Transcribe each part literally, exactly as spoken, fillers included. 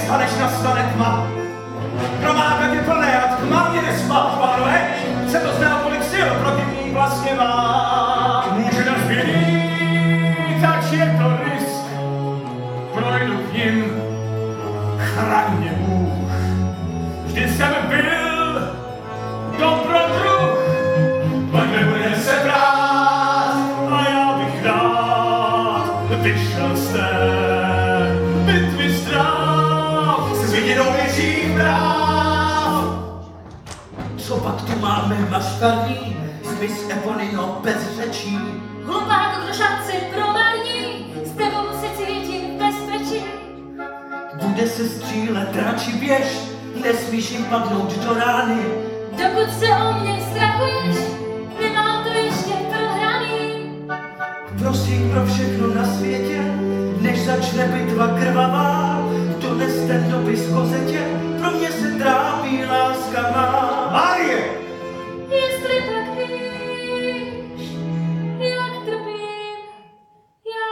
světla, než nastane tma. Promákat je plné a tma mě nespát, pánové. Se to zná, kolik sil proti ní vlastně má. Může nás vědít, ač je to risk. Projdu k nim, chraň mě Bůh. Vždy jsem byl dobrodruh, pak nebude se brát a já bych rád vyšel z té bitvy zdrav s viděnou větších práv. Co pak tu máme maškarní, zmys Eponino bez řečí. Hlupák, kdo šanci promarní, s tebou se cítím bezpečí. Bude se střílet, radši běž, nesmíš jim padnout do rány. Dokud se o mě strachuješ, nemám to ještě prohraný. Prosím pro všechno na světě, než začne bitva krvavá, dones ten dopis kozetě, pro mě se trápí láska má. Marie! Jestli tak víš, jak trpím já.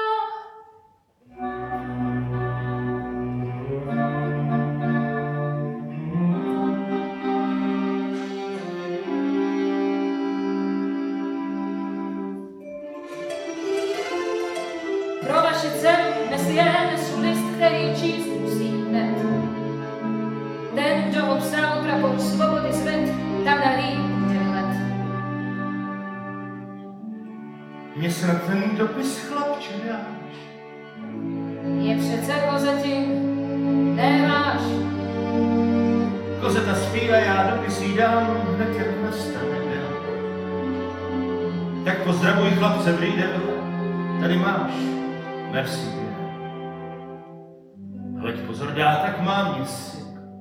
Pro vaši dceru dnes je nesu list, který číst musíte. Ten, kdo obsal prapor svobody svět, tam daný let. Mě snad ten dopis, chlapče, dáš. Je přece kozetím, nemáš. Kozeta zpívá, já dopis jí dám, hned jak nastane den. Tak pozdravuj chlapce v Rýdelu, tady máš, merci bien. Hleď pozor, dá, tak mám měsíc.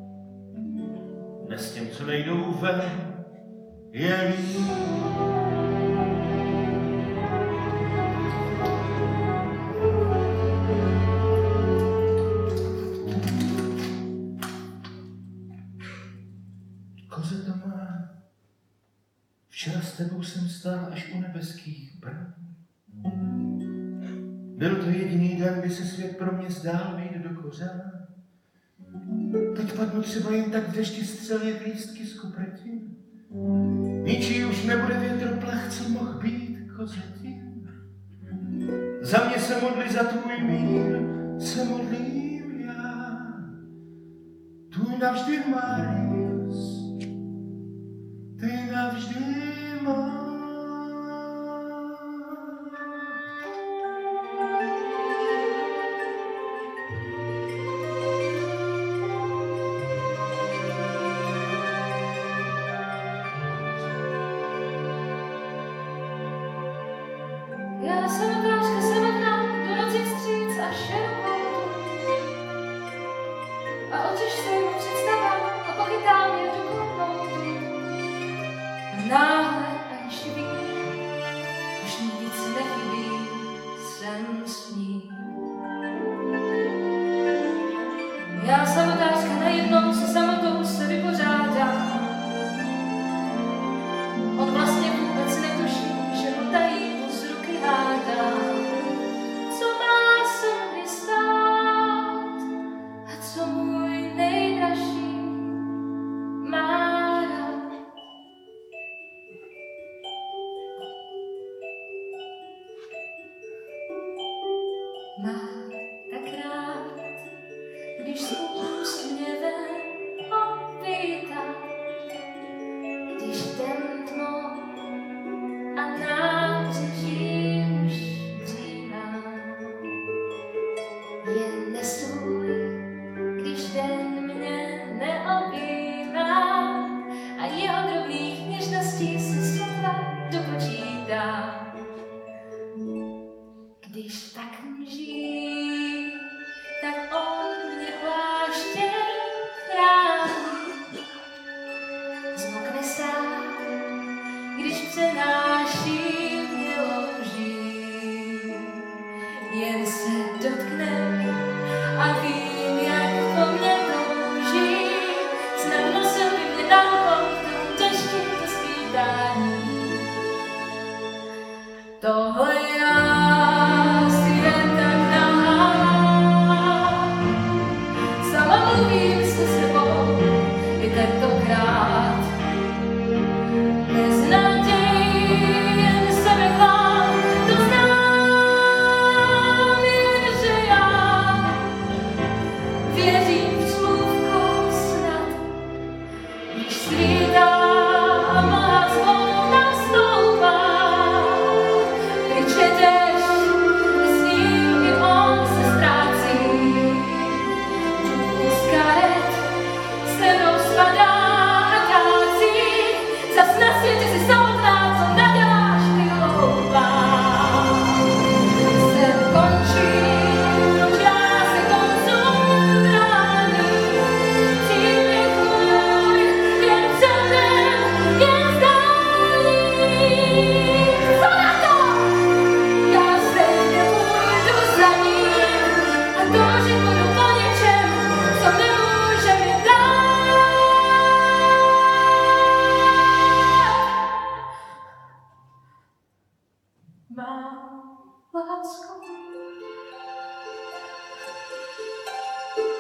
Dnes těm, co nejdou ven, je líp. Kozeta má, včera s tebou jsem stál až u nebeských bran. Byl to jediný den, kdy se svět pro mě zdál vyjít do kořán. Teď padnu třeba jen tak v dešti střel jak lístky z kupretin. Ničí už nebude větroplach, co mohl být kozetin. Za mě se modli, za tvůj mír se modlím já. Tvůj navždy Marius, ty navždy má. Já jsem otázka samotná, do noci vstříc a širokou. A očiš se mu představám a pochytám je do koutnou. A náhle, aniž ví, už mi víc nechybí, jsem s ní. Já jsem otázka, najednou se samotou se vypořádá. On vlastně vůbec netuší, že ho tají z ruky hádá. Co má se mně stát a co můj nejdražší má rád. Má tak rád, když s úsměvem opítá, když ten tmou a nábřeží už dřímá. Je nesvůj, když den mě neobjímá a jeho drobných něžností se sotva dopočítá. Když tak mží, tak on mě pláště chrání. Zmokne sám, když přenáší mě louží. Jen se dotkne a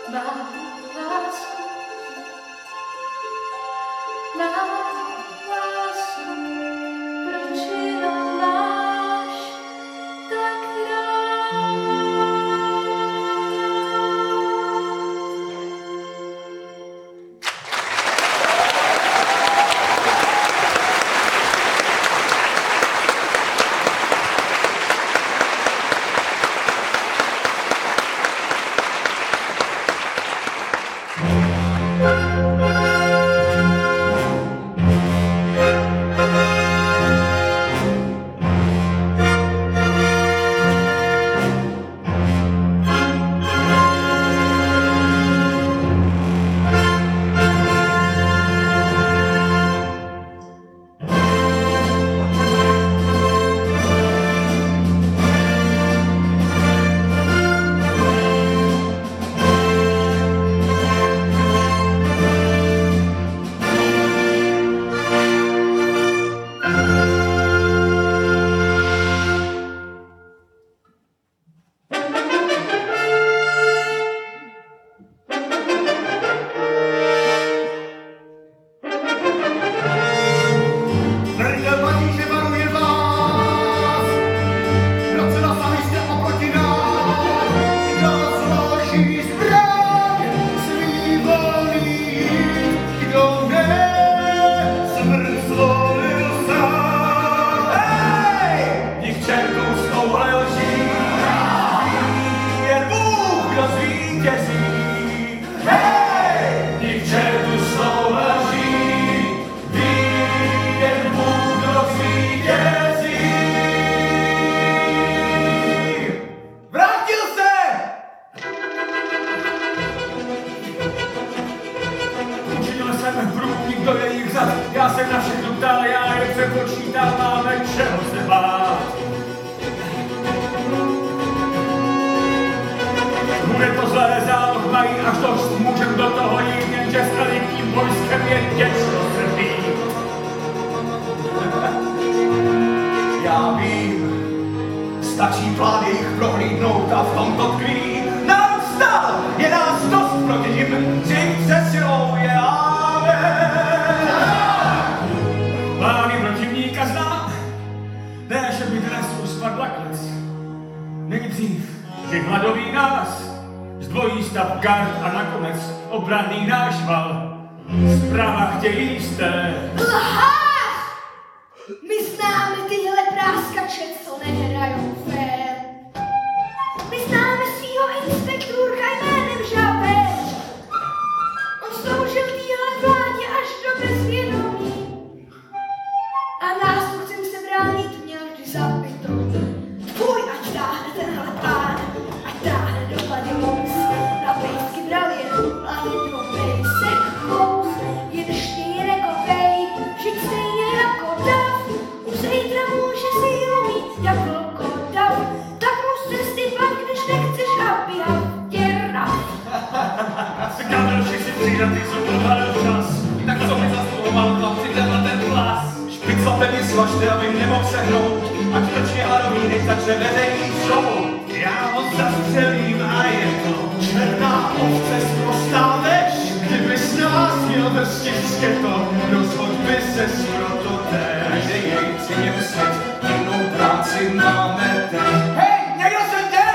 Mám lásku, mám lásku, proč jenom máš tak rád? Já jsem na všechno ptal, já je přepočítal, máme čeho se bát. Bude to zlé, záloh mají až dost, můžem do toho jít, jenže s elitním vojskem je těžko se být. Já vím, stačí plán jejich prohlídnout a v tomto tkví. Národ vstal, je nás dost proti nim, řik se silou je amen. Plány protivníka znám, ne, že by dnes už spadla klec. Nejdřív vyhladoví nás, zdvojí stav gard a nakonec obranný náš val. Zprava chtějí jste. Lhář! My známe tyhle práskače, co nehrajou fér. My známe svýho inspektůrka jménem Žabeř. On sloužil týhle vládě až do bezvědomí. A nás, co chcem se bránit, měl vždy zapitou. Tvůj, ať táhne tenhle pán, ať táhne do Gladiolus. Na pejsky bral jen mladou pejsek kous. Jen štýrek obej, žít stejně jako dav. Už zítra může sílu mít jak vlkodav. Tak mu z cesty pak, když nechceš, aby tě raf. Gadelši si přidatý zoboval čas, tak co by zasluhoval chlapci tenhle ten hlas. Špiclapem je svažte, aby nemohl sehnout, ať točně hladový, než začne veřejný show. Já ho zastřelím a je to černá ovce sprostá lež. Kdybys nás měl vrstit sketo, rozhod by ses proto té, že jejci něm svět, jinou práci máme teď. Hej, někdo se jde!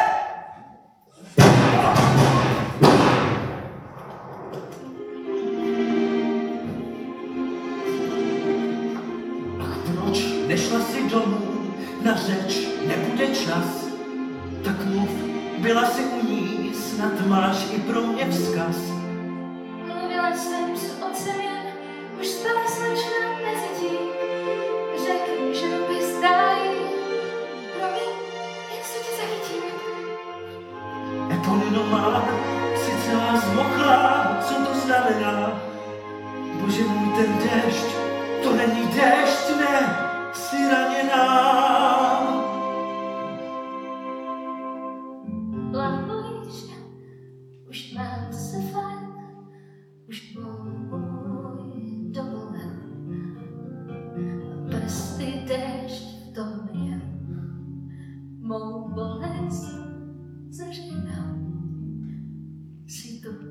Proč nešla si domů, na řeč nebude čas, tak mluv, byla si u ní, snad máš i pro mě vzkaz. Mluvila jsem s otcem jen, už spala slečna mezi tím. Řekl, že ruby zdají, promiň, jak se tě zachytím. Eponino má, si celá zmoklá, co to znamená? Bože můj, ten déšť, to není déšť, ne, jsi raněná. Lahoj, že už mám se fajn, už můj dovolen. Prsty déšť v tom je, mou bolest zažívám. Si to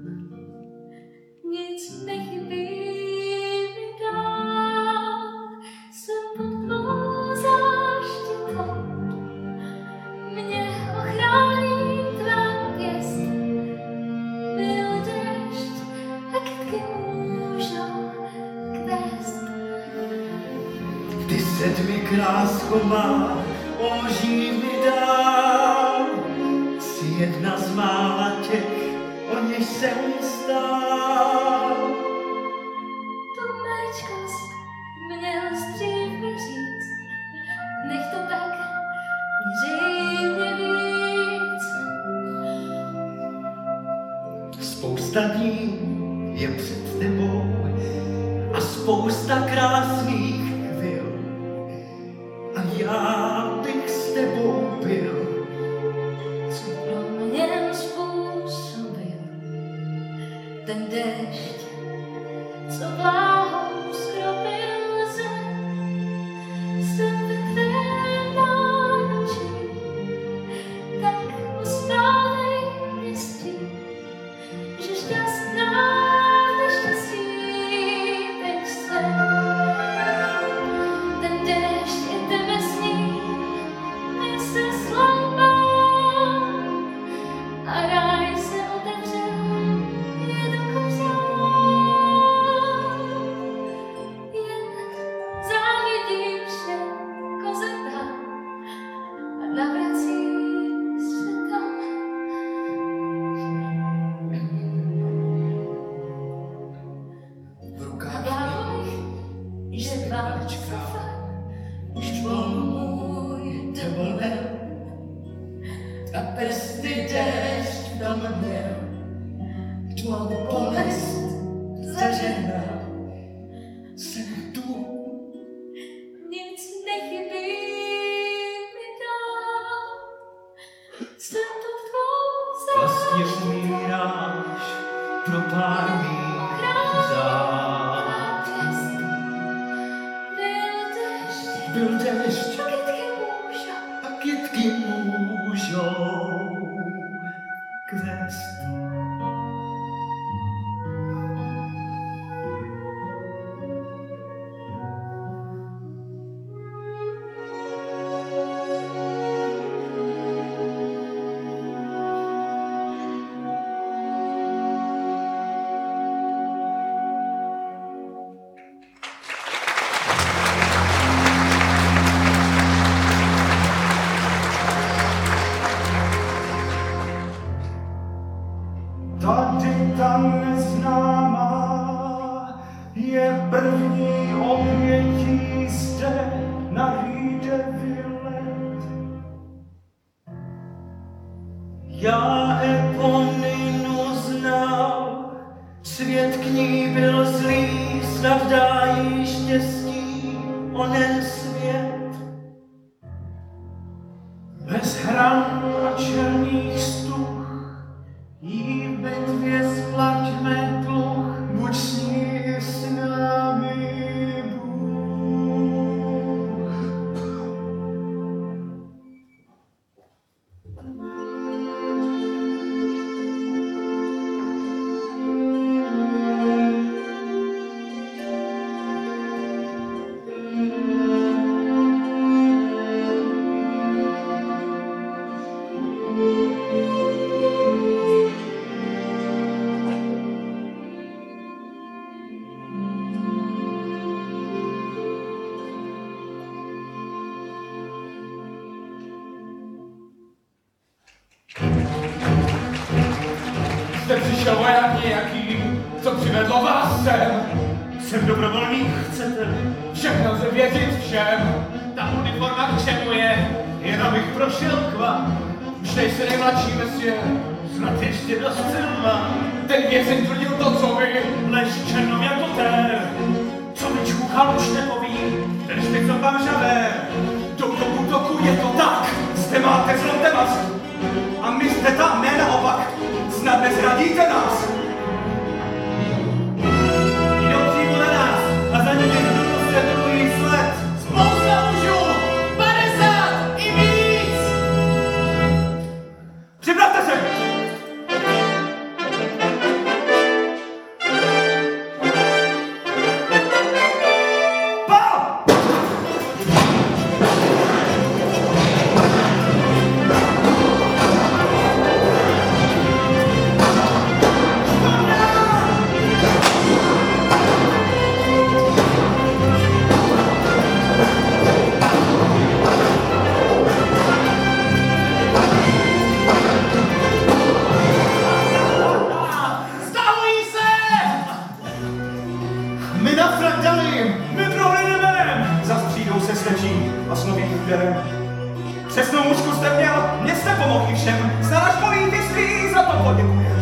krásko má, ožij mi dál. Jsi jedna z mála těch, o něž jsem stál. To maličkost měl dřív mi říct, nech to tak, měřej mě víc. Spousta dní je před tebou a spousta krásných chvil. A já bych s tebou byl. Co pro mě způsobil ten déšť, co vláhou skropil zem. Jsem ve tvém náručí, tak uspávej mě s tím, že šťastná v neštěstí teď jsem. Ten déšť je temesný, my se sloumbá a ráj se otevřel, je to jen závidím všem kozetám a navracím se tam. V rukách Ahoj, že vám už tvou můj dovolil a prsty déšť tam měl. Tvou bolest zažehnal. Jsem tu. nic nechybí mi dál. Jsem pod tvou Vlastně záštitou. umíráš pro pár mých řád. Byl déšť, Byl déšť a kytky můžou a kytky můžou kvést. Tady ta neznámá je první obětí zde na Rýde Vilet. Já Eponinu znal, svět k ní byl zlý, snad dá jí štěstí onen svět. Bez hran a černých stuch jí v bitvě splaťme dluh, buď s ní s námi Bůh. Jste přišel voják nějaký, co přivedlo vás sem? Jsem dobrovolník, chcete? Všechno se vědět všem. Ta uniforma k čemu je? Jen abych prošel k vám. Už nejsi nejmladší ve svět, snad ještě dost silná. Ten vězeň tvrdil to, co vy. Lež černou jako tér. Co mi čkuchal, už nepoví. Ten špicl vám žavé. Do toho útoku je to tak. Zde máte zlaté masky. A my jste tam, ne naopak. Snad nezradíte nás. Jdou přímo na nás a za nimi jdou světlují sled. Spousta mužů, padesát i víc. Připravte se. Pál! to poděkuje.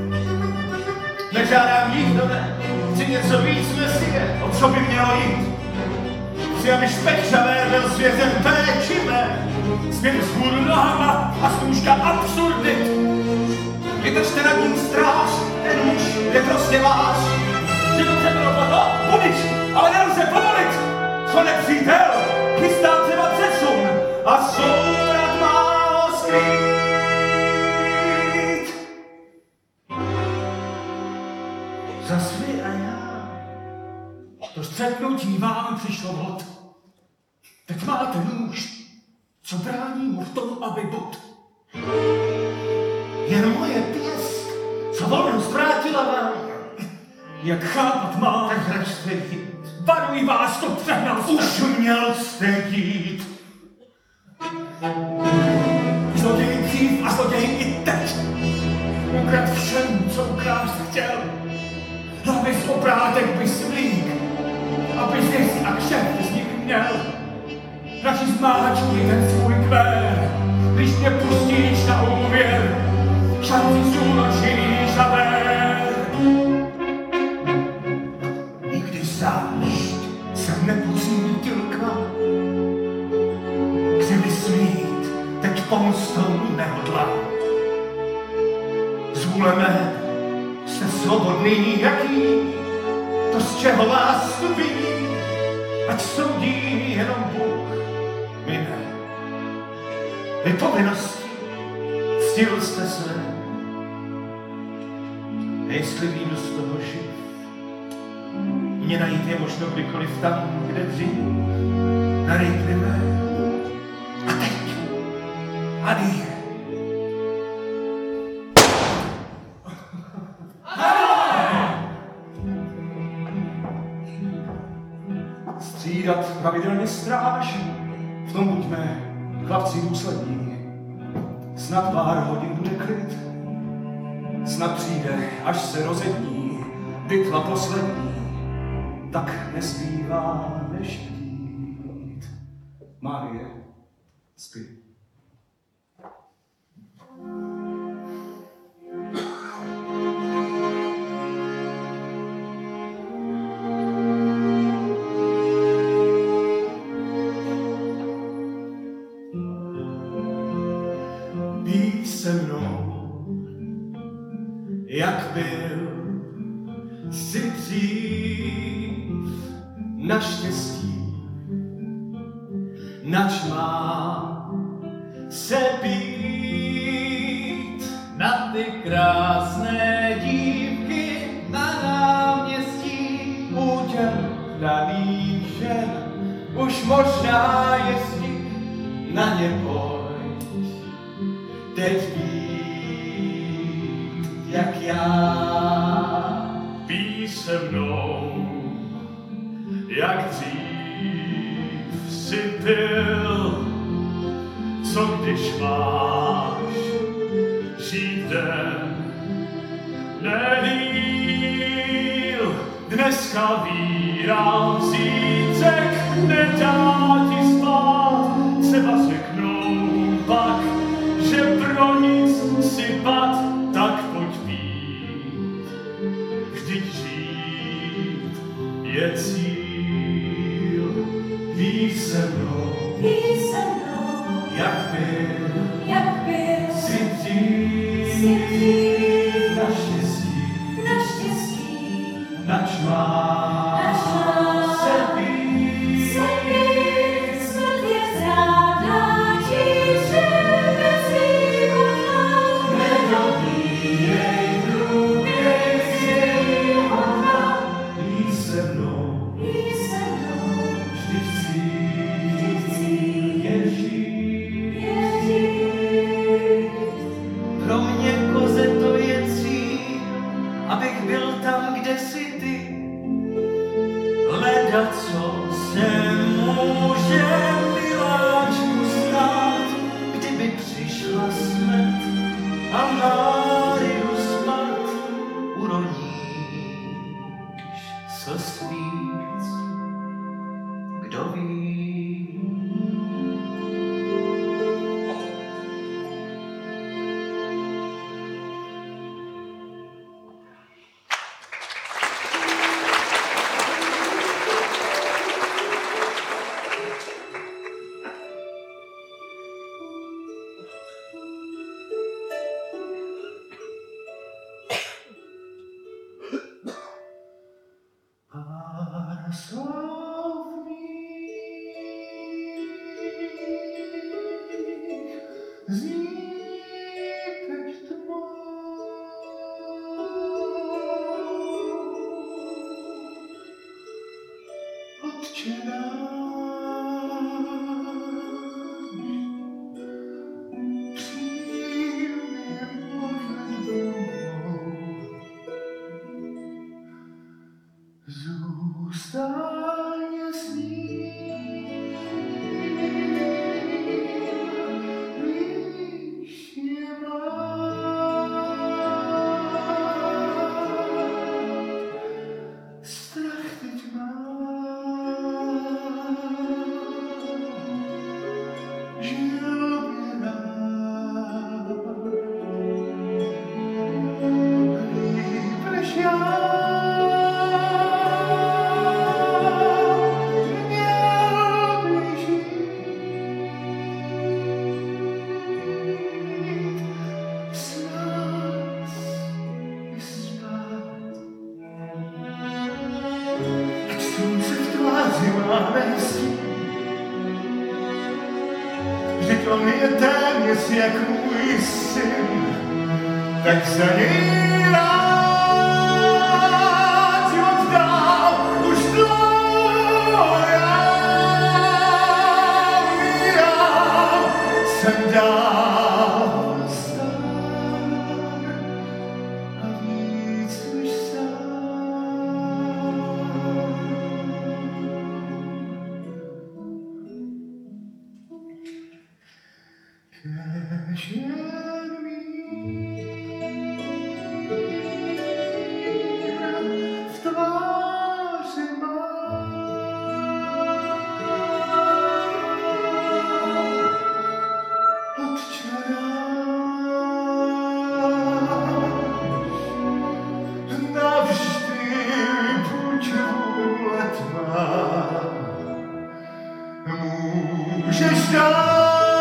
Nežádám nikdo, ne, chci něco víc Mesie, o co by mělo jít. Chci, aby špečavé byl světem péčivé, směr vzhůru nohama a snůžka absurdit. Vydržte nad ním stráž, ten muž je prostě váš. Divoce bylo to, budiš, ale nelze povolit. Co nepřítel, chystá třeba přesun a sourad má ho skrýt. Zas vy a já, to střetnutí vám přišlo vod. Teď máte nůž, co brání mu v tom, aby bud. Jen moje pěst, co volnost vrátila vám. Jak chápat má, tak hračte jít. Varuji vás, to přehnal jste. Už měl jste jít. Zloděj dřív a zloděj i teď. Ukrad všem, co ukrást chtěl. Hlavy z obrátek by svlík, aby zvěst a kšeft z nich měl. Radši zmáčkuj ten svůj kvér, když mě pustíš na úvěr. Šanci zúročíš a ver. Nikdy zášť jsem nepocítil k vám. Kdyby smít, teď pomstou nehodlá. Z vůle mé jste svobodný, jaký, to z čeho vás tu viní, ať soudí jenom Bůh, my ne. Vy povinnosti ctil jste své, jestli vyjdu z toho živ, mě najít je možno kdykoliv tam, kde dřív, na rejtry mé. A teď, adýje. Střídat pravidelně stráž, v tom buďme chlapci důslední. Snad pár hodin bude klid, snad přijde, až se rozední bitva poslední, tak nezbývá než jít. Márie, spí. Bý se mnou, jak byl si dřív, naštěstí, nač má se být Na ty krásné dívky na náměstí, útěm daných žen, už možná jestli na ně pojď. Teď být jak já. Pí se mnou, jak dřív si byl, co když máš žít den nedýl. Dneska víra zítřek nedá ti spát, třeba řeknou pak, že pro nic si pad, tak pojď pít. Vždyť žít je cíl. Ví se mnou, Ví se mnou, jak byl jak byl si dřív, si dřív, naštěstí, naštěstí, nač má nač má se být. se být, smrt je zrádná, tíže bez výkonná, Nedobíjej průběh světa, ví se mnou, ví se mnou, vždyť chci je žít. je žít. Pro mě, koze, to je cíl, abych byl tam, kde jsi ty, A slov mých zní teď tmou. Otče náš, přijmi modlitbou. Zůstaň s ním, víš, je strach teď mám, žil by rád, líp než já. Vždyť on je téměř jak můj syn, tak za něj rád život dál už dlouho já, já jsem dál star a víc než kež jen mír v tváři mám. Otče náš, navždy buď vůle tvá, můžeš dát.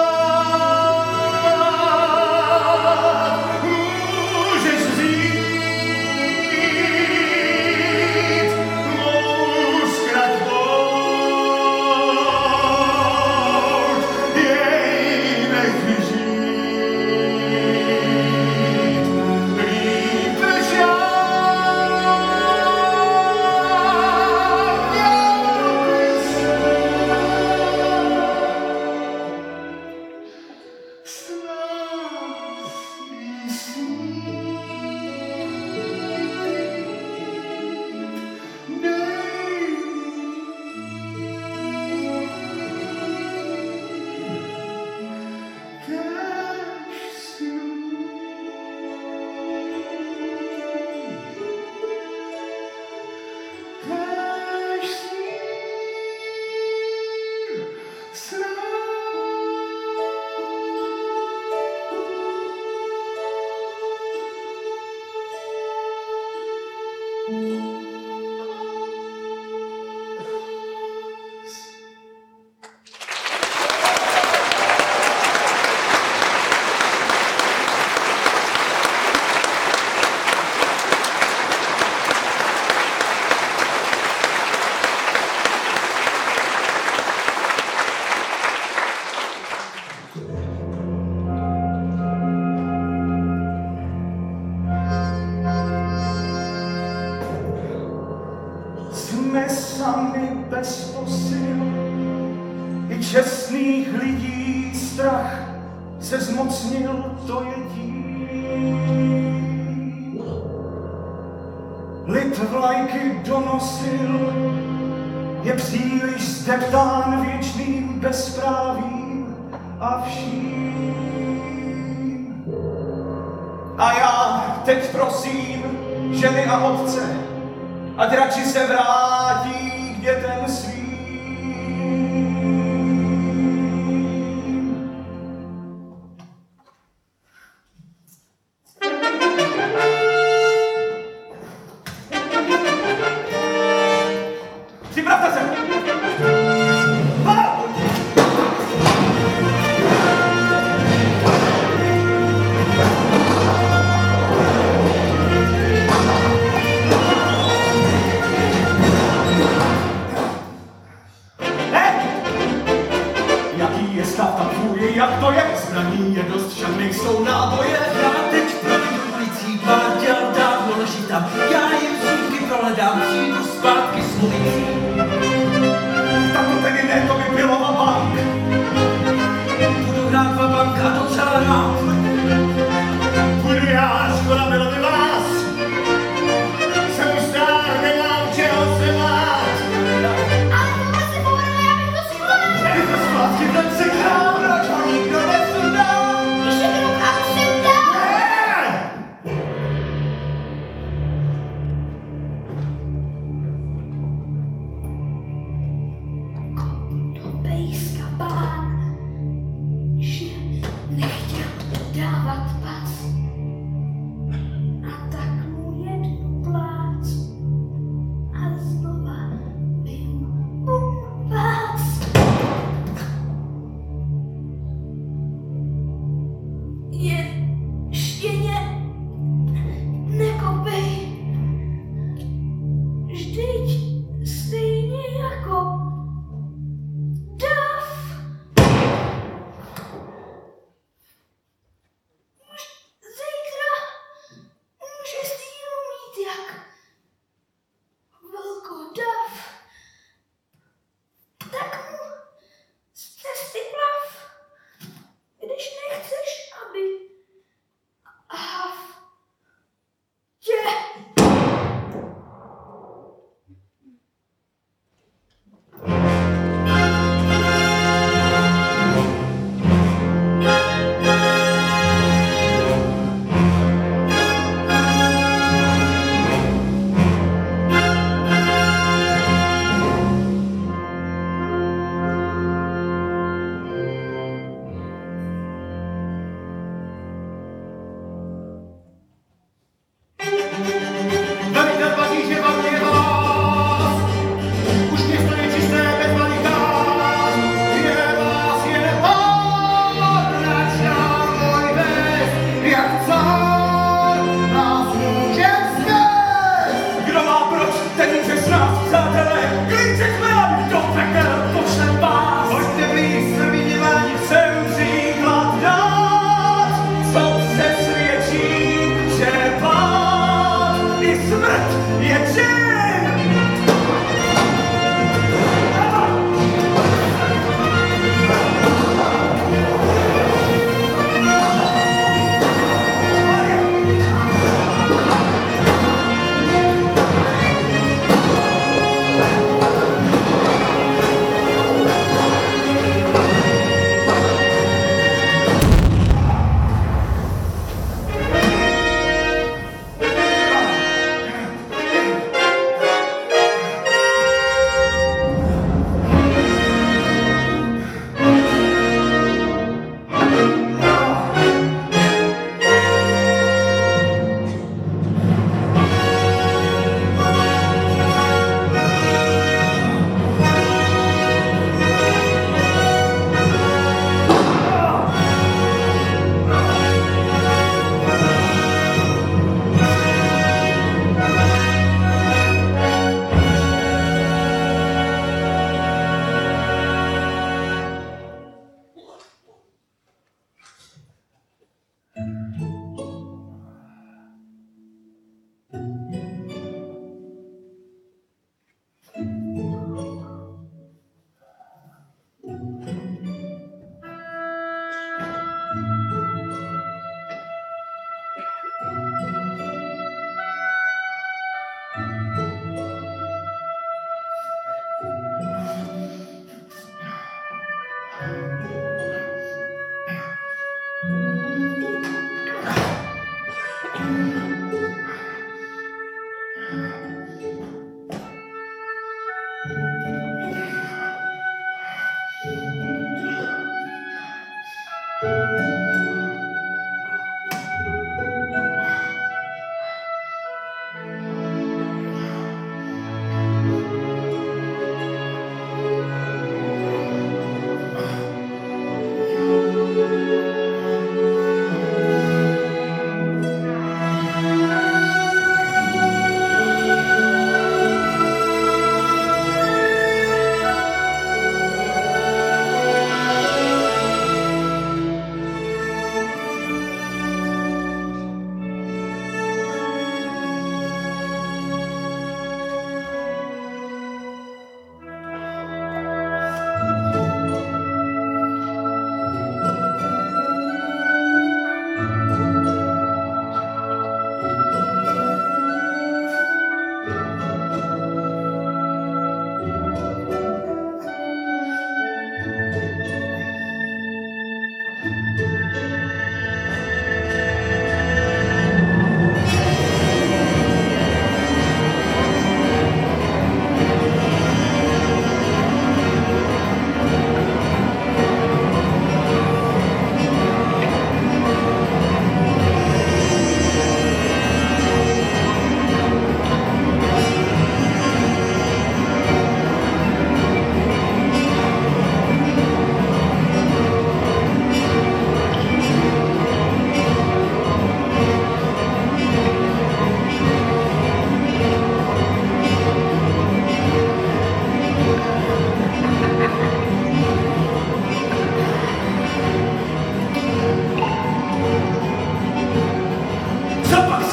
Jsme sami bez posil, i čestných lidí strach se zmocnil, to je tím. Lid vlajky donosil, je příliš zdeptán věčným bezprávím a vším. A já teď prosím ženy a otce, ať radši se vrátí k dětem svým. Připravte se! Ha! věcí. Tak to tedy ne, to by bylo vabank. Budu hrát vabank a docela rád. Budu já, škoda bylo by vás. Jsem už stár, nemám čeho se bát. Ale tohle se povedlo, já bych to schválil. Je to zpátky ten signál, proč ho nikdo nesundal? Ještě krok a už jsem dál. Ne! To pejska pán, že nechtěl dávat pas. A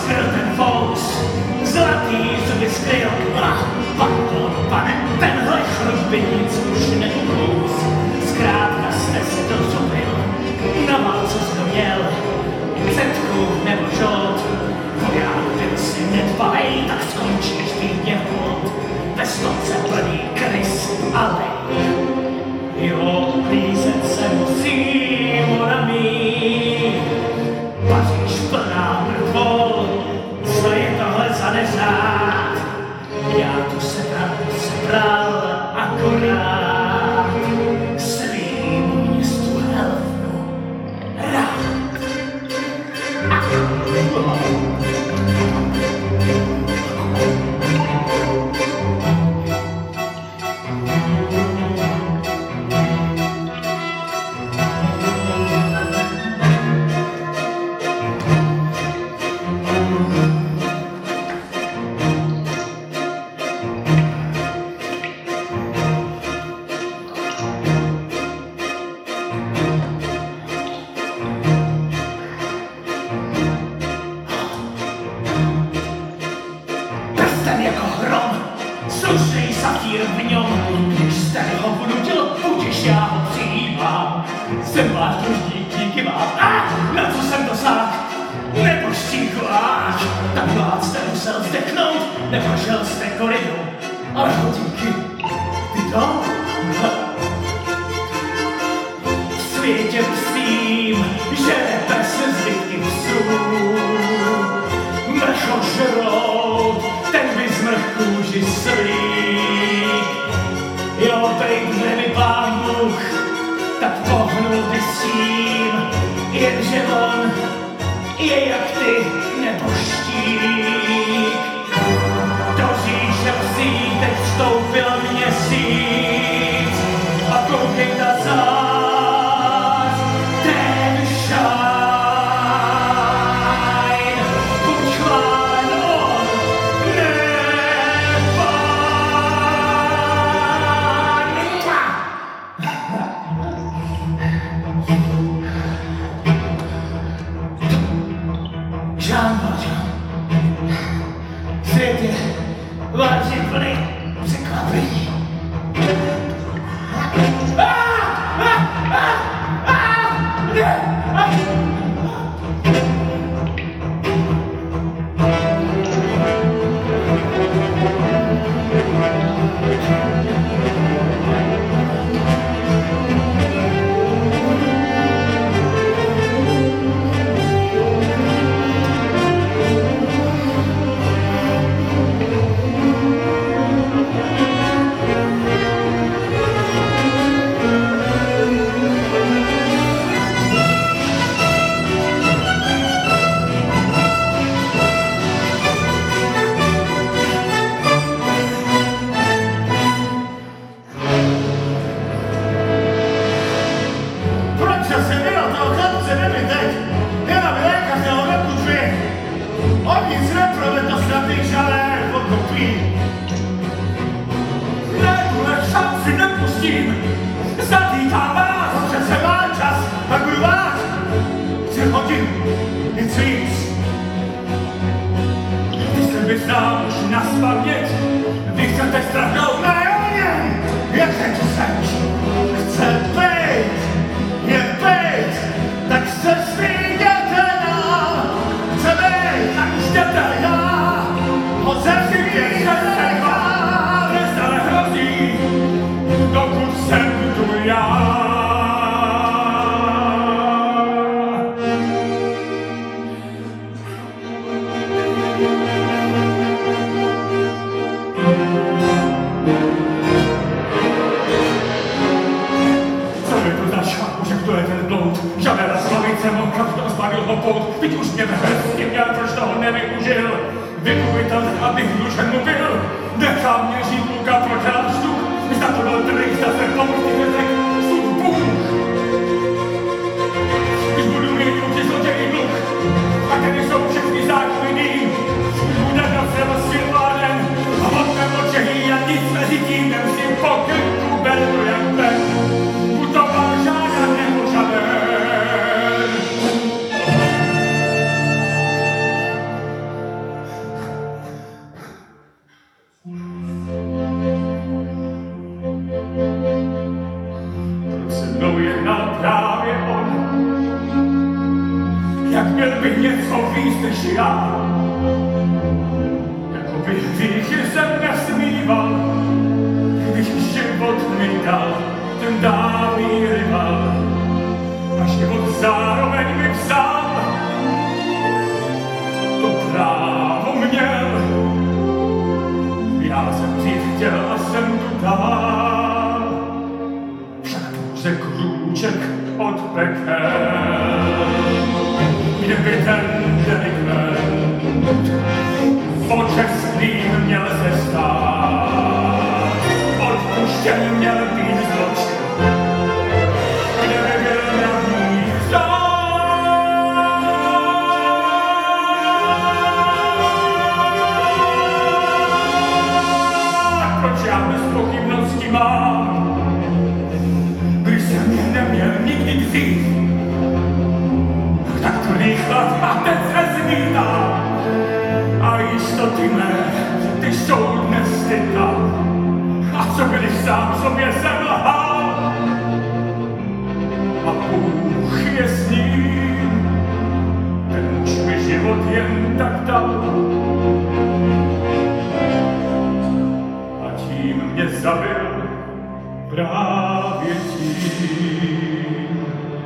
skryl ten fous, zlatý zuby skryl. Ach, pardon, pane, tenhle chrup by nic už neuklous. Zkrátka jste si to zubil, na válce jsi to měl, zetku nebo žolt. Voják byl si nedbalej, tak skončíš bídně hod. Ve stolce plný krys a lej. Jo, lízet se musí, mora mý. Paříž plná mrtvol, co je tohle za neřád? Já tu sebral, sebral akorát svým městu Helfnu rád. Prsten jako hrom, slušnej safír v něm, když jste ho ponutil, budiž já ho přijímám. Jsem váš dlužník, díky vám. A na co jsem dosáhl? Nebožtíkovák. Tak vlád jste musel zdechnout, neprošel jste koridu. Ale hodinky, ty to? V světě psím, že bez zbytky psů. Mrchožrout, ten by zmrch kůži svých. Jo, bejt neby pán Bůh, tak pohnul by s tím, jenže on je jak ty nebožtík. Do říše psí teď vstoupil měsíc a koukej na zář, ten šajn, buď chválen on, ne pán. Jean Valjean, svět je vážně plný překvapení. Zatýkám vás! Přece má čas, tak budu vás! Chci hodin, nic víc. Když se by znal už naspamět, vy chcete strhnout na joně! Jak se tu seč? Chce být, je být, tak se svíděte nám! Chce být, tak jděte já! Ho zevřívě se vám, nezdále hrozí, dokud jsem tu já. Co mi to začal, že kdo je ten bloud? Žádné slavice, monka, kdo zbavil ho pout, byť už mě ve měl, proč toho nevyužil. Vykupitel, abych dlužen mu byl, nechal mě žít luka pro kráčtu, zda to byl trik, zda se pomůžný neřek, sud Bůh. Když budu mít ruky zlodějný dluh, a tedy jsou všechny zákony, bude na sebe světláden, a hodné očehy a nic mezi tím nemusím pokrku beru jen ven. Putoval žádný nebo žaden. bych něco víc než já. Jakoby hříchy jsem nesmíval, když život mi dal ten dávný rival. A život zároveň mi vzal, to právo měl. Já jsem dřív chtěl a jsem tu dál, však pouze krůček od pekel. Kdyby ten delikvent počestným měl se stát, odpuštěn měl být zločin, kdyby byl na ní vzdát. Proč já bez pochybnosti mám, když jsem je neměl nikdy dřív, tak to rychle a teď se zmítá. A jistoty mé, ty jsou dnes ty tam. A co když sám sobě jsem lhal? A Bůh je s ním, ten už mi život jen tak dal. A tím mě zabil právě tím.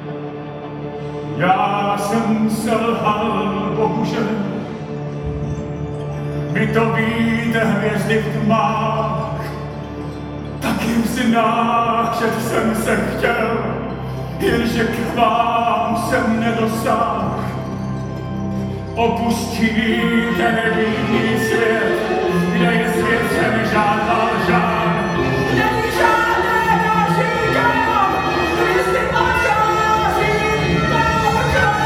Já jsem selhal, bohužel, vy to víte, hvězdy v tmách, taky v snách, že jsem se chtěl, jenže k vám jsem nedosáhl. Opustíte nevidný svět, kde je svět, se nežádal žádný. Není žádné další kam, hvězdy odchází bohužel.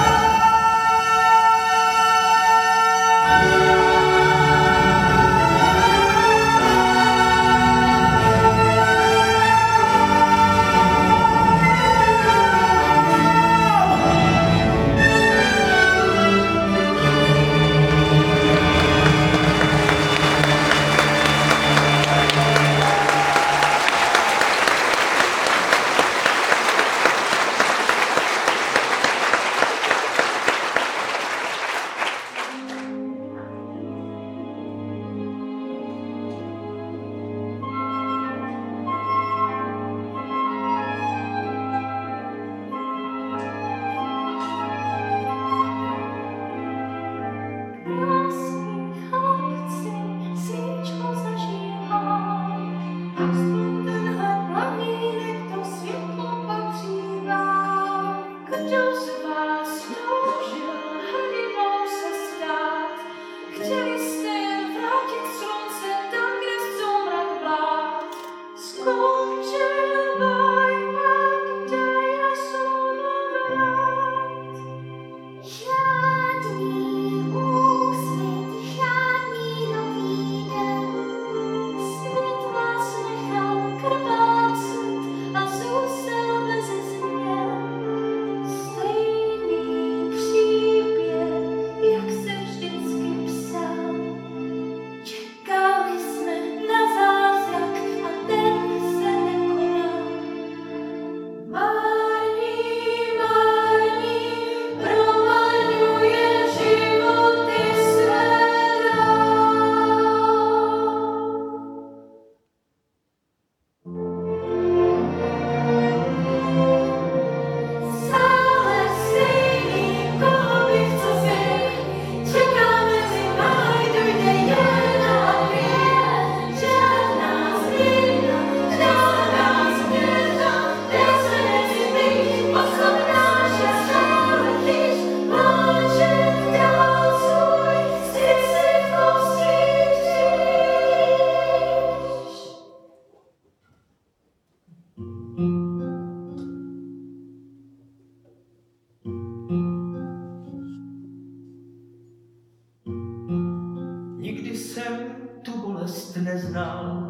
Nikdy jsem tu bolest neznal.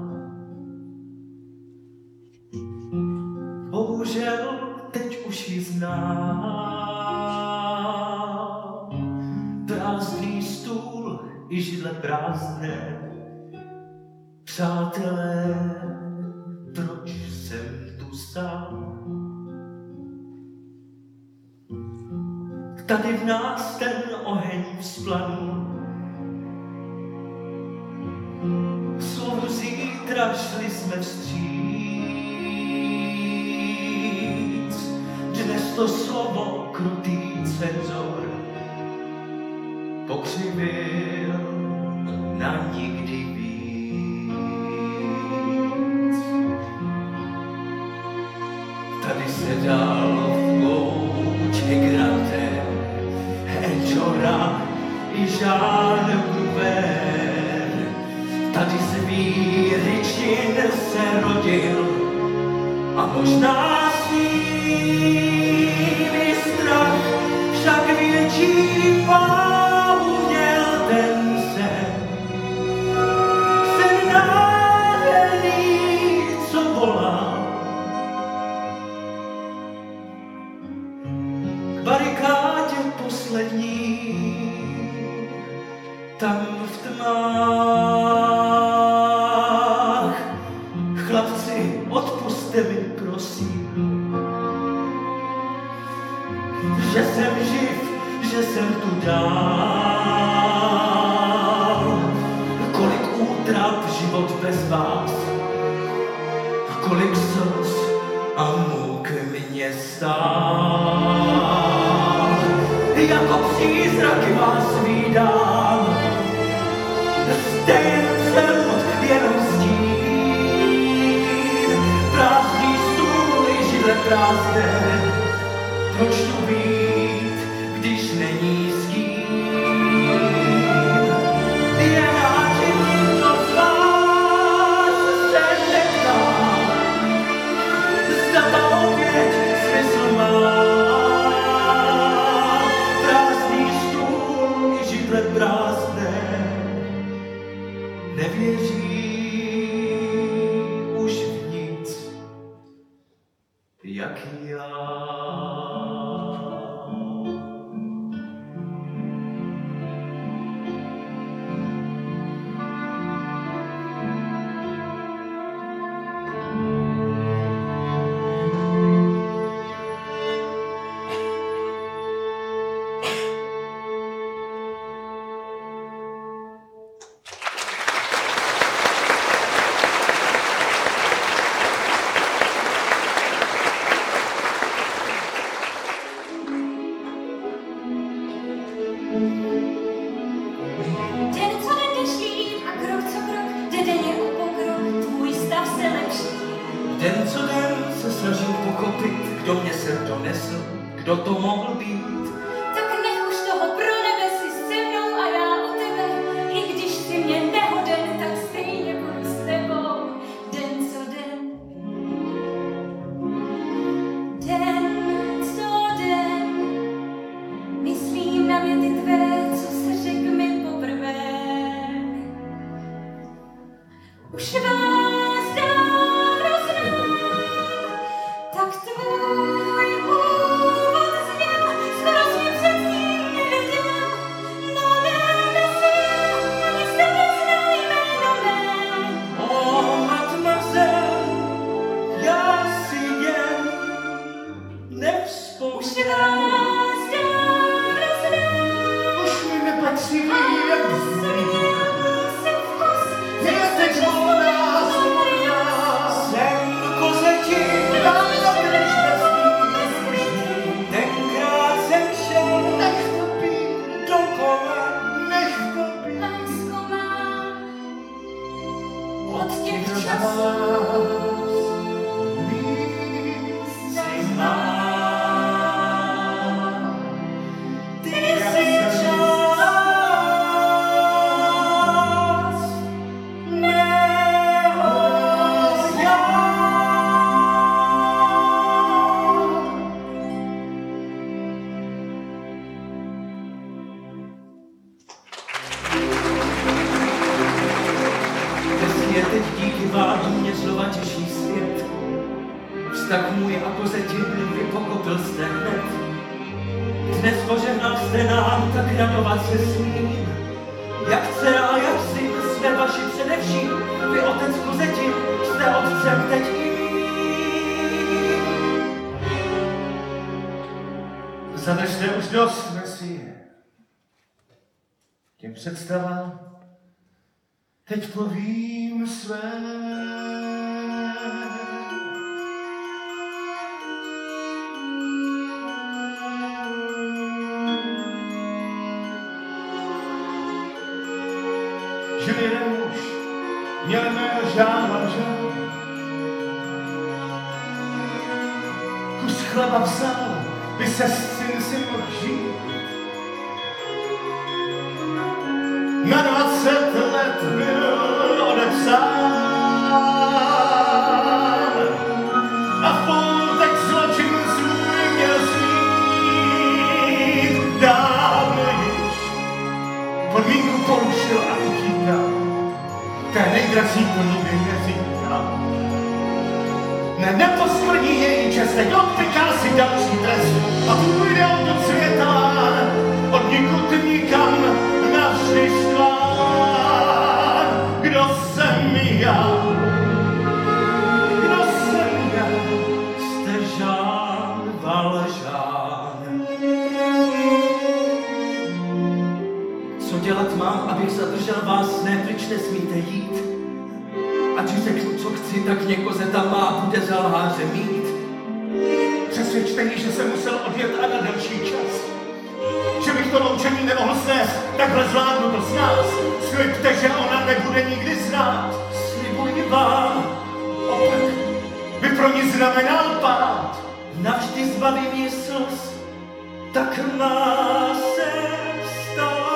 Bohužel teď už ji znám. Prázdný stůl i židle prázdné. Přátelé, proč jsem tu stál? Tady v nás ten vzplanul. Slovu zítra šli jsme vstříc. Dnes to slovo krutý cenzor pokřivil na nikdy víc. Tady se dal v koutě graté Enčora i Jean Prouvaire. Tady z výryčin se rodil a možná s nimi strach, však větší váhu měl ten sen. Sen nádherný, co volá k barikádě poslední, tam v tmách. Chlapci, odpusťte mi, prosím, že jsem živ, že jsem tu dál. Kolik útrap život bez vás, kolik slz a můk mě stál. Jako přízraky vás vídám, jste jen přelud, jenom stín. Prázdný stůl i židle prázdné, proč tu být, když není stín? Jen ať nikdo z vás se neptá, zda ta oběť smysl má. Prázdný stůl i židle prázdné, nevěří už v nic, jak já. Den co den dešlí a krok co krok, jde denně o pokrok, tvůj stav se lepší. Den co den se snažím pochopit, kdo mě sem donesl, kdo to mohl být. Tak nech už toho, pro nebe si se mnou a já o tebe. I když jsi mě nehoden, tak stejně budu s tebou. Den co den. Den co den. Myslím na věty tvé, co se řek mi poprvé. Už vás dávno znám, tak tvůj úvod zněl, skoro jsem předtím nevěděl. No nevěděl, ani jste neznal jméno mé. Oh, mademoiselle, já si jen Už nevzpomínám. vás dávno znám, Už mi nepatří jak směl jsem vkus, Jste člona, svobodná, jsem kozeti, tam na krž bezpíšný. Tenkrát jsem šel, nech to být, dokola, nech to být. lásko má. Od těch časů Si má, ty jsi čas mého já. Dnes je teď díky vám mě znova těší svět. Vztah můj a kozetin vy pochopil jste hned. Dnes požehnal jste nám, tak radovat se smím. Jak dcera a jak syn jsme vaši především. Vy otec kozetin jste otcem teď i mým. Zadržte už dost, Messie. představa, teď povím své. Žil jeden muž, měl jméno Jean Valjean. Kus chleba vzal, by se syn si mohl žít. Na dvacet let byl odepsán a v poutek zločin svůj měl svít. Dávno již podmínku porušil a utíkal, té nejdražší to nikdy neříkal. Ne, neposmrdí její čest, teď odtyká si další trest a půjde od světa od nikud nikam navždy štván. Kdo jsem já? Kdo jsem já? Jste Jean Valjean. Co dělat mám, abych zadržel vás? Ne, pryč nesmíte jít. Ať řeknu, co chci, tak někoze tam má, bude za lháře mít. Přesvědčte ji, že jsem musel odjet a na delší čas. Že bych to loučení nemohl snést, takhle zvládnu to s nás. Slibte, že ona nebude nikdy znát. Slibuji vám, Opak by pro ní znamenal pád. navždy zbavím ji slz, tak má se stát.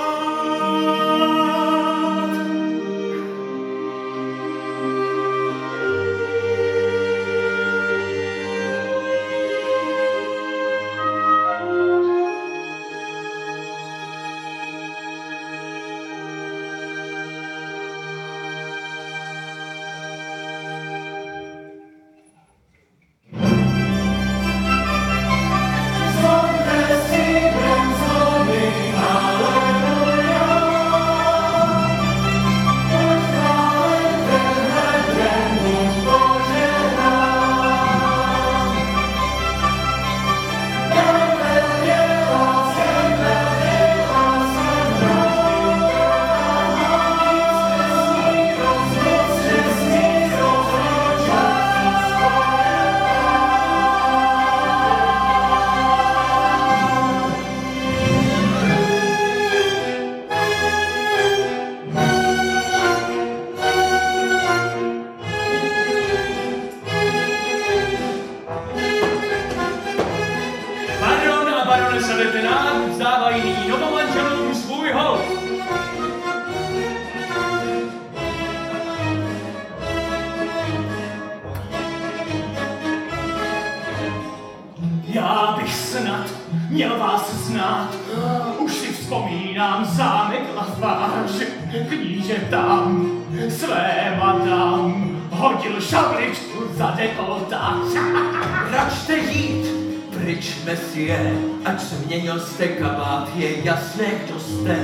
Já bych snad měl vás znát, už si vzpomínám zámek Lafarge, kníže tam své madam hodil šabličku za dekoltáž. Račte jít pryč, mesie, ať změnil jste kabát, je jasné, kdo jste.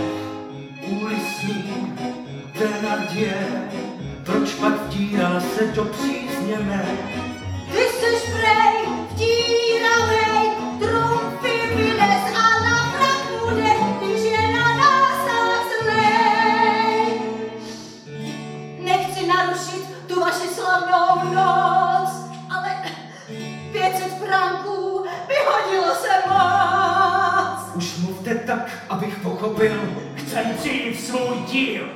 Úlisný Thénardier, proč pak vtírá se do přízně mé? Ty seš prej vtíravej, trumfy vynes a na vrak bude, když je na nás tak zlej. Nechci narušit tu vaši slavnou noc, ale pět set franků by hodilo se moc. Už mluvte tak, abych pochopil. Chcem dřív svůj díl.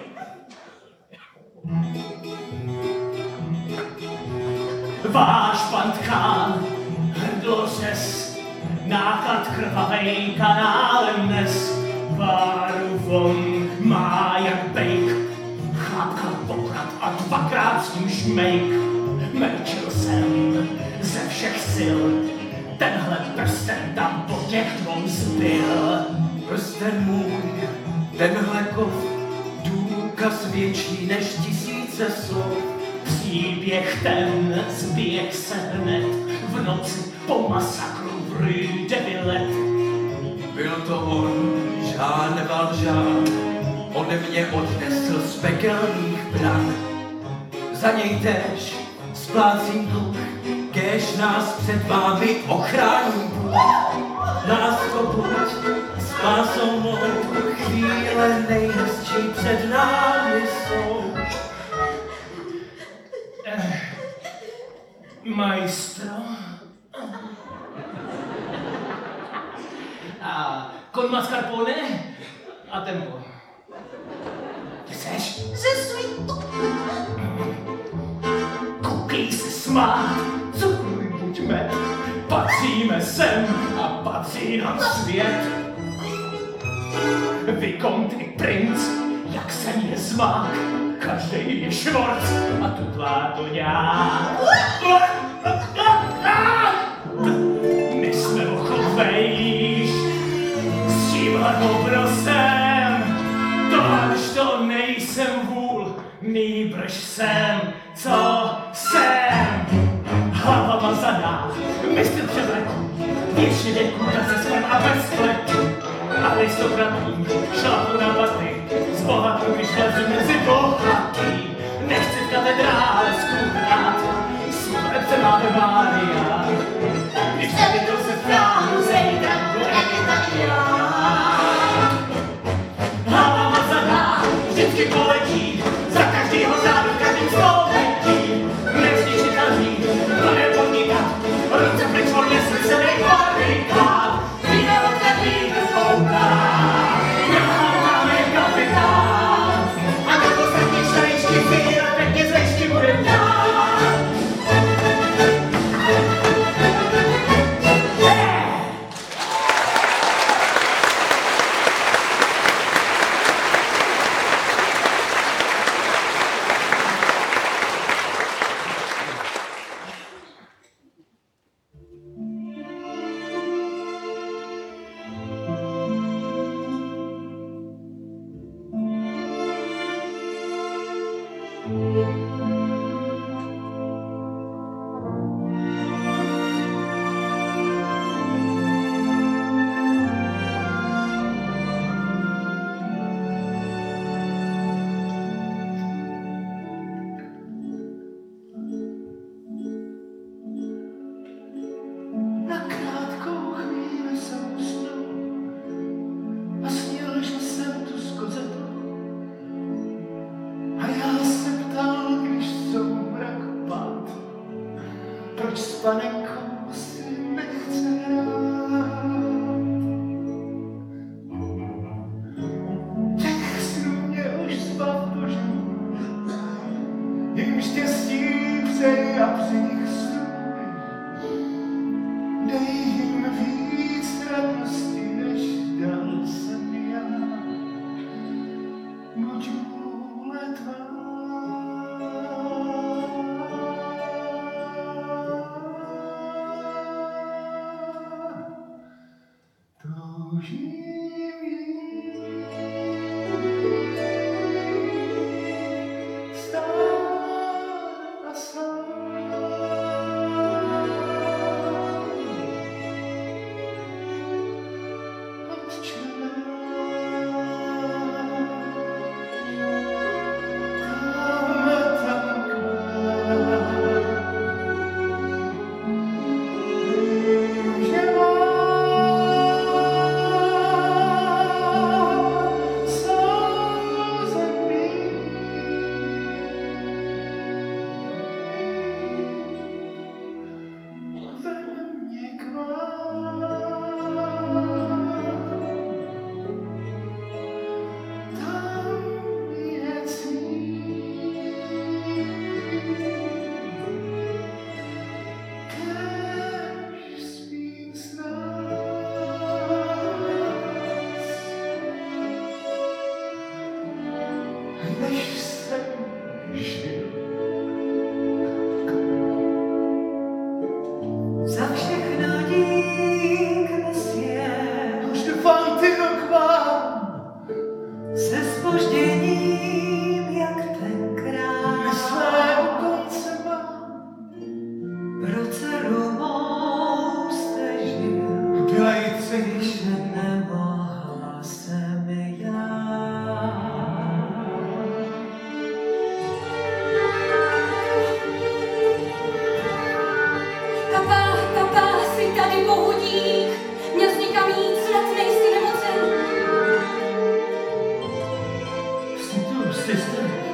Váš pantchán, hrdlořez, náklad krvavej kanálem nes. Váru von má jak bejk, chlapka pokrat a dvakrát s ním šmejk. Mlčil jsem ze všech sil, tenhle prsten tam po těch dvou zbyl. Prsten můj, tenhle kov, důkaz větší než tisíce slov. Příběh ten zběh se hned v noci po masakru v Rue de Villette. Byl to on, Jean Valjean, ode mě odnesl z pekelných bran. Za něj též splácím dluh, kéž nás před vámi ochrání Bůh. Lásko, buď Spásou mou chvíle nejhezčí před námi jsou. Eh, majstro. A con mascarpone a tempo. Kde seš? Je suis tout. Koukej se smát, cokoliv buďme, patříme sem a patří nám svět. Vikont i princ, jak jsem je zmák, každej je švorc a tu tvá to nějak. My jsme ochovejš, s tímhle obrosem, tož to nejsem vůl, nýbrž jsem, co jsem. Hlava mazaná, mistr převleku, věčně věku bez svém a bez kleku. Aristokratní, šlapu na baty, z bohatů, když lezu mezi bohatý. Nechci v katedrále zkoumat, služebce máme Mária. Když tady to se vtáhnu, zejda, bude tak já. Hlava mazaná, vždycky poletí, za každýho zádu, každým století. Neslyšitelný, to nepodnikat, ruce pryč od nesmyslnej barikát. Vyjde od tebí, pouká, nemáme kapitán. A do poslední šaličky vyjde, pěkně z večky budem dát.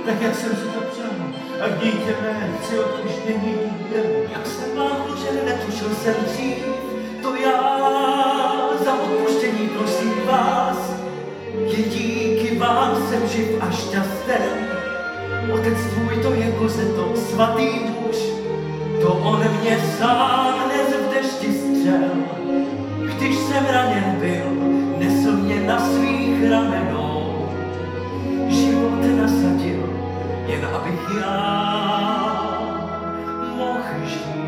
tak jak jsem si to přál. A k dítě mé chci odpuštění jen. Jak jsem vám učil, netušil jsem dřív, to já za odpuštění prosím vás. Je díky vám jsem živ a šťasten. Otec tvůj to je kozeto, svatý muž, to on mě sám nes v dešti střel. Když jsem raněn byl, nesl mě na svých ramenou. Život nasadil, jen abych já mohl žít.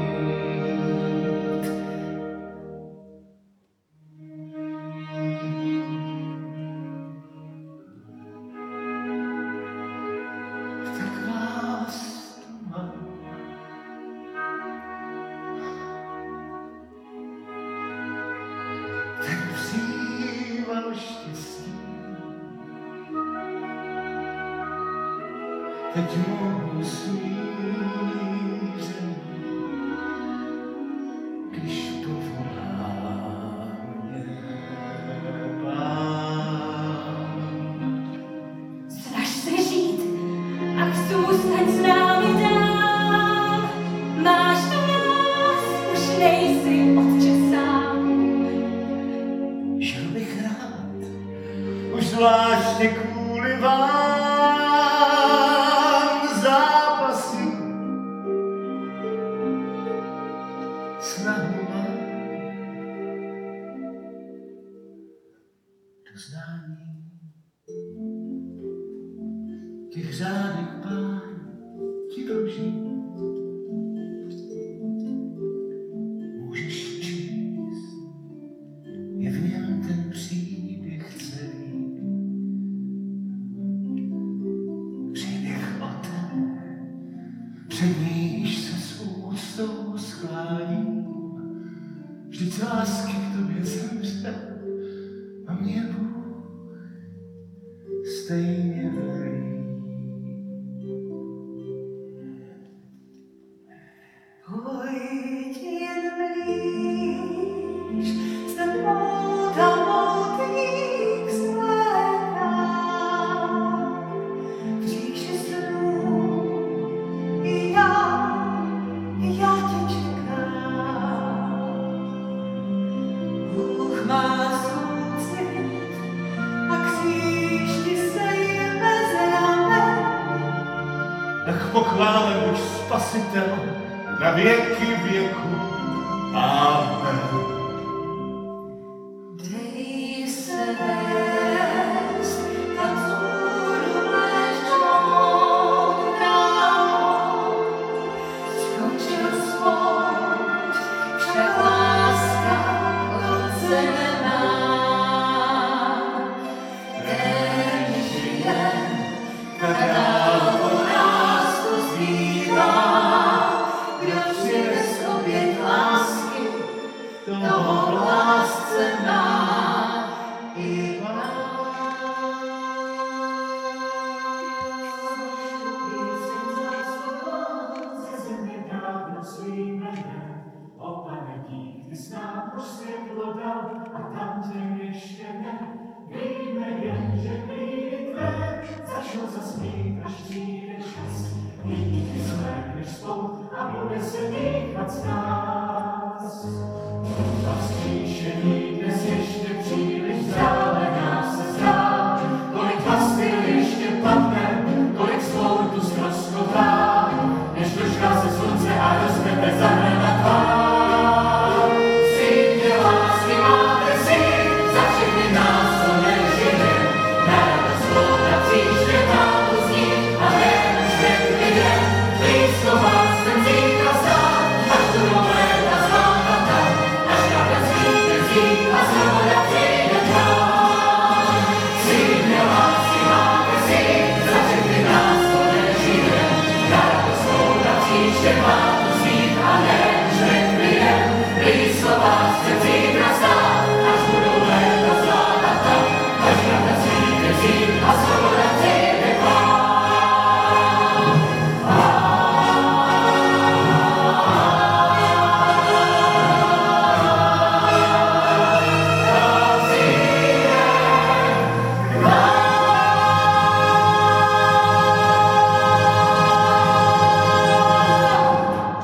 Tak vás tu mám. Tak vzýval štěstí. Teď mohu smířený, když povolá mě Pán. Snaž se žít, ach zůstaň s námi dál. Máš tu nás, už nejsi otče sám. Žil bych rád, už zvláště kvůli vám zápasy. Snahu mám doznání těch řádek Pán ti dluží. Můžeš číst, je v něm ten příběh celý. Příběh o té, před níž se s úctou skláním. Vždyť z lásky k tobě zemřel a mě Bůh stejně velí. Pojď jen blíž, jsem potamou tvých zmlékách. V říši snů i já, i já tě čekám. Bůh má soucit a kříž ti sejme z ramen. Tak pochválen buď Spasitel na věky věku. Amen.